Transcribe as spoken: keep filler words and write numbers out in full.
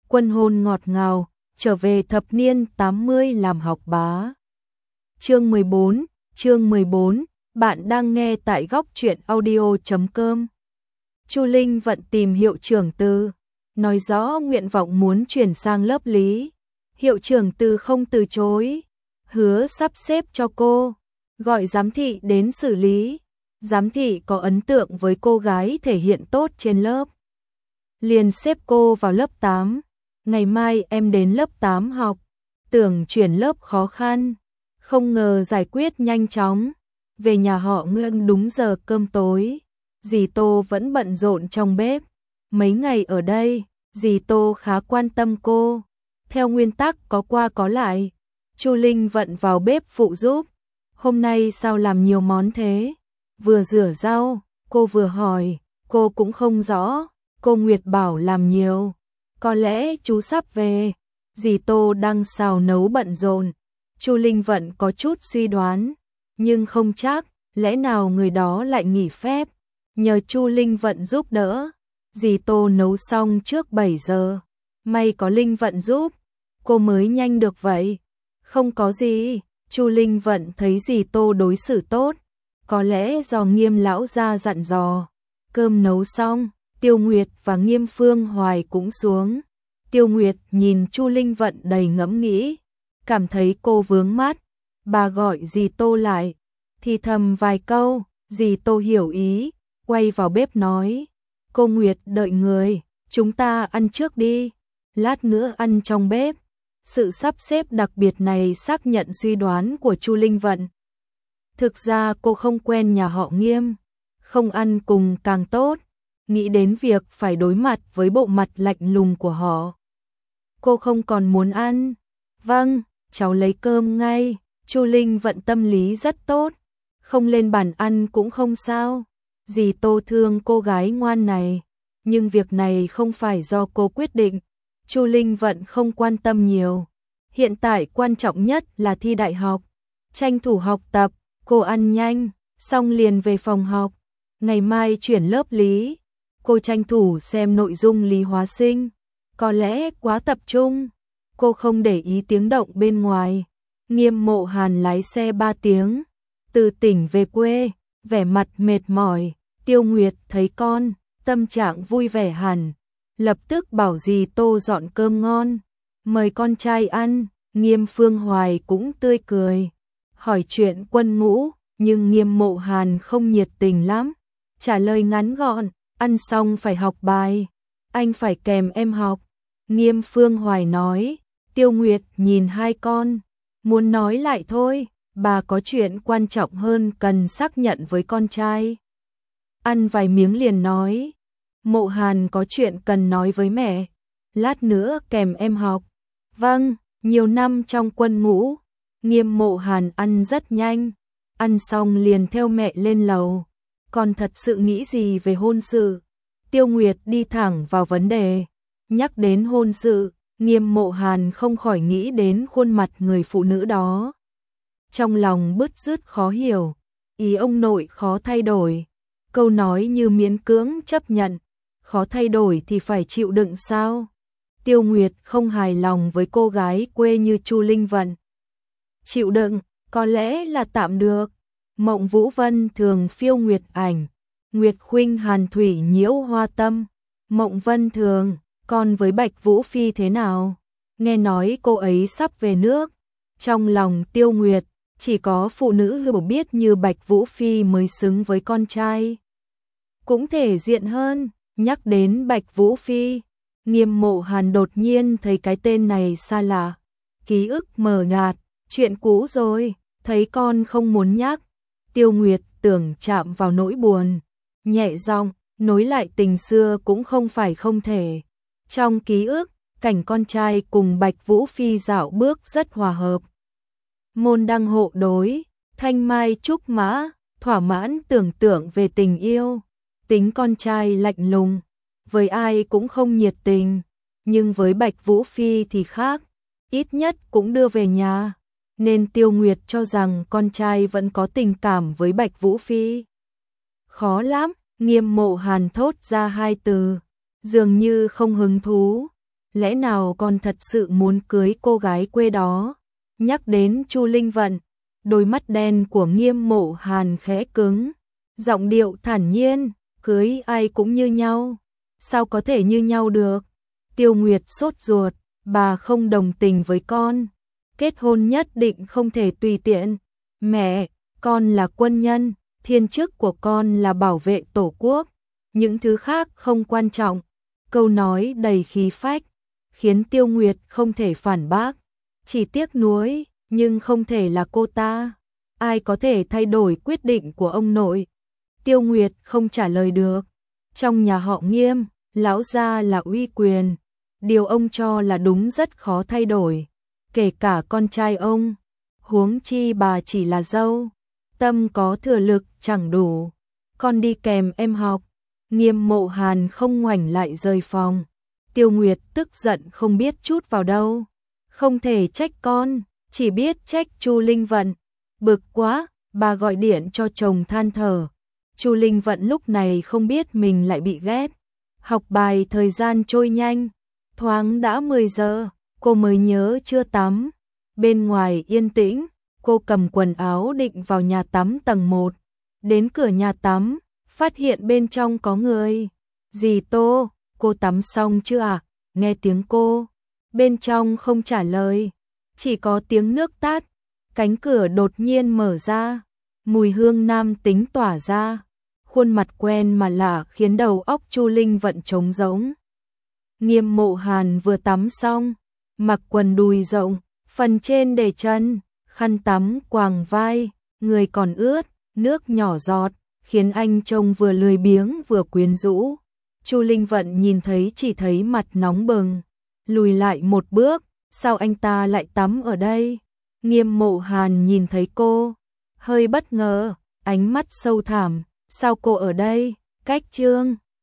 quân hôn ngọt ngào, trở về thập niên tám mươi làm học bá. Chương mười bốn, chương mười bốn, bạn đang nghe tại góc truyện audio chấm com. Chu Linh Vận tìm hiệu trưởng Tư, nói rõ nguyện vọng muốn chuyển sang lớp lý. Hiệu trưởng Tư không từ chối, hứa sắp xếp cho cô, gọi giám thị đến xử lý. Giám thị có ấn tượng với cô gái thể hiện tốt trên lớp, liền xếp cô vào lớp tám. Ngày mai em đến lớp tám học, tưởng chuyển lớp khó khăn, không ngờ giải quyết nhanh chóng. Về nhà họ Ngươn đúng giờ cơm tối, dì Tô vẫn bận rộn trong bếp. Mấy ngày ở đây, dì Tô khá quan tâm cô, theo nguyên tắc có qua có lại. Chu Linh Vận vào bếp phụ giúp. Hôm nay sao làm nhiều món thế? Vừa rửa rau, cô vừa hỏi, cô cũng không rõ. Cô Nguyệt bảo làm nhiều, có lẽ chú sắp về. Dì Tô đang xào nấu bận rộn. Chu Linh Vận có chút suy đoán, nhưng không chắc, lẽ nào người đó lại nghỉ phép. Nhờ Chu Linh Vận giúp đỡ, dì Tô nấu xong trước bảy giờ. May có Linh Vận giúp, cô mới nhanh được vậy. Không có gì, Chu Linh Vận thấy dì Tô đối xử tốt, có lẽ do Nghiêm lão gia dặn dò. Cơm nấu xong, Tiêu Nguyệt và Nghiêm Phương Hoài cũng xuống. Tiêu Nguyệt nhìn Chu Linh Vận đầy ngẫm nghĩ, cảm thấy cô vướng mắt. Bà gọi dì Tô lại, thì thầm vài câu, dì Tô hiểu ý, quay vào bếp nói, cô Nguyệt đợi người, chúng ta ăn trước đi, lát nữa ăn trong bếp. Sự sắp xếp đặc biệt này xác nhận suy đoán của Chu Linh Vận. Thực ra cô không quen nhà họ Nghiêm, không ăn cùng càng tốt. Nghĩ đến việc phải đối mặt với bộ mặt lạnh lùng của họ, cô không còn muốn ăn. Vâng, cháu lấy cơm ngay. Chu Linh Vận tâm lý rất tốt, không lên bàn ăn cũng không sao. Dì Tô thương cô gái ngoan này, nhưng việc này không phải do cô quyết định. Chu Linh Vận không quan tâm nhiều. Hiện tại quan trọng nhất là thi đại học, tranh thủ học tập. Cô ăn nhanh, xong liền về phòng học. Ngày mai chuyển lớp lý, cô tranh thủ xem nội dung lý hóa sinh. Có lẽ quá tập trung, cô không để ý tiếng động bên ngoài. Nghiêm Mộ Hàn lái xe ba tiếng, từ tỉnh về quê, vẻ mặt mệt mỏi. Tiêu Nguyệt thấy con, tâm trạng vui vẻ hẳn, lập tức bảo dì Tô dọn cơm ngon, mời con trai ăn. Nghiêm Phương Hoài cũng tươi cười, hỏi chuyện quân ngũ, nhưng Nghiêm Mộ Hàn không nhiệt tình lắm, trả lời ngắn gọn, ăn xong phải học bài, anh phải kèm em học. Nghiêm Phương Hoài nói. Tiêu Nguyệt nhìn hai con, muốn nói lại thôi, bà có chuyện quan trọng hơn cần xác nhận với con trai. Ăn vài miếng liền nói, Mộ Hàn có chuyện cần nói với mẹ, lát nữa kèm em học. Vâng, nhiều năm trong quân ngũ, Nghiêm Mộ Hàn ăn rất nhanh, ăn xong liền theo mẹ lên lầu. Còn thật sự nghĩ gì về hôn sự? Tiêu Nguyệt đi thẳng vào vấn đề. Nhắc đến hôn sự, Nghiêm Mộ Hàn không khỏi nghĩ đến khuôn mặt người phụ nữ đó. Trong lòng bứt rứt khó hiểu, ý ông nội khó thay đổi. Câu nói như miễn cưỡng chấp nhận, khó thay đổi thì phải chịu đựng sao? Tiêu Nguyệt không hài lòng với cô gái quê như Chu Linh Vận. Chịu đựng, có lẽ là tạm được. Mộng Vũ Vân thường phiêu nguyệt ảnh, Nguyệt Khuynh Hàn thủy nhiễu hoa tâm. Mộng Vân thường, còn với Bạch Vũ Phi thế nào? Nghe nói cô ấy sắp về nước. Trong lòng Tiêu Nguyệt, chỉ có phụ nữ hiểu biết như Bạch Vũ Phi mới xứng với con trai. Cũng thể diện hơn. Nhắc đến Bạch Vũ Phi, Nghiêm Mộ Hàn đột nhiên thấy cái tên này xa lạ. Ký ức mờ nhạt, chuyện cũ rồi, thấy con không muốn nhắc. Tiêu Nguyệt tưởng chạm vào nỗi buồn, nhẹ giọng, nối lại tình xưa cũng không phải không thể. Trong ký ức, cảnh con trai cùng Bạch Vũ Phi dạo bước rất hòa hợp. Môn đăng hộ đối, thanh mai trúc mã, thỏa mãn tưởng tượng về tình yêu. Tính con trai lạnh lùng, với ai cũng không nhiệt tình, nhưng với Bạch Vũ Phi thì khác, ít nhất cũng đưa về nhà. Nên Tiêu Nguyệt cho rằng con trai vẫn có tình cảm với Bạch Vũ Phi. Khó lắm, Nghiêm Mộ Hàn thốt ra hai từ, dường như không hứng thú. lẽ nào con thật sự muốn cưới cô gái quê đó? Nhắc đến Chu Linh Vận, đôi mắt đen của Nghiêm Mộ Hàn khẽ cứng, giọng điệu thản nhiên, cưới ai cũng như nhau, sao có thể như nhau được? Tiêu Nguyệt sốt ruột, bà không đồng tình với con, kết hôn nhất định không thể tùy tiện. Mẹ, con là quân nhân, thiên chức của con là bảo vệ Tổ quốc, những thứ khác không quan trọng. Câu nói đầy khí phách, khiến Tiêu Nguyệt không thể phản bác, chỉ tiếc nuối, nhưng không thể là cô ta. Ai có thể thay đổi quyết định của ông nội? Tiêu Nguyệt không trả lời được. Trong nhà họ Nghiêm, lão gia là uy quyền, điều ông cho là đúng rất khó thay đổi, kể cả con trai ông, huống chi bà chỉ là dâu, tâm có thừa lực chẳng đủ, con đi kèm em học. Nghiêm Mộ Hàn không ngoảnh lại rời phòng. Tiêu Nguyệt tức giận không biết chút vào đâu, không thể trách con, chỉ biết trách Chu Linh Vận. Bực quá, bà gọi điện cho chồng than thở. Chu Linh Vận lúc này không biết mình lại bị ghét. Học bài thời gian trôi nhanh, thoáng đã mười giờ, cô mới nhớ chưa tắm. Bên ngoài yên tĩnh, cô cầm quần áo định vào nhà tắm tầng một. Đến cửa nhà tắm, phát hiện bên trong có người. Dì Tô, cô tắm xong chưa ạ? À? Nghe tiếng cô. Bên trong không trả lời, chỉ có tiếng nước tát. Cánh cửa đột nhiên mở ra, mùi hương nam tính tỏa ra. Khuôn mặt quen mà lạ khiến đầu óc Chu Linh Vận trống rỗng. Nghiêm Mộ Hàn vừa tắm xong, mặc quần đùi rộng, phần trên để chân, khăn tắm quàng vai, người còn ướt, nước nhỏ giọt, khiến anh trông vừa lười biếng vừa quyến rũ. Chu Linh Vận nhìn thấy chỉ thấy mặt nóng bừng, lùi lại một bước, sao anh ta lại tắm ở đây? Nghiêm Mộ Hàn nhìn thấy cô, hơi bất ngờ, ánh mắt sâu thẳm, sao cô ở đây? Cách Trương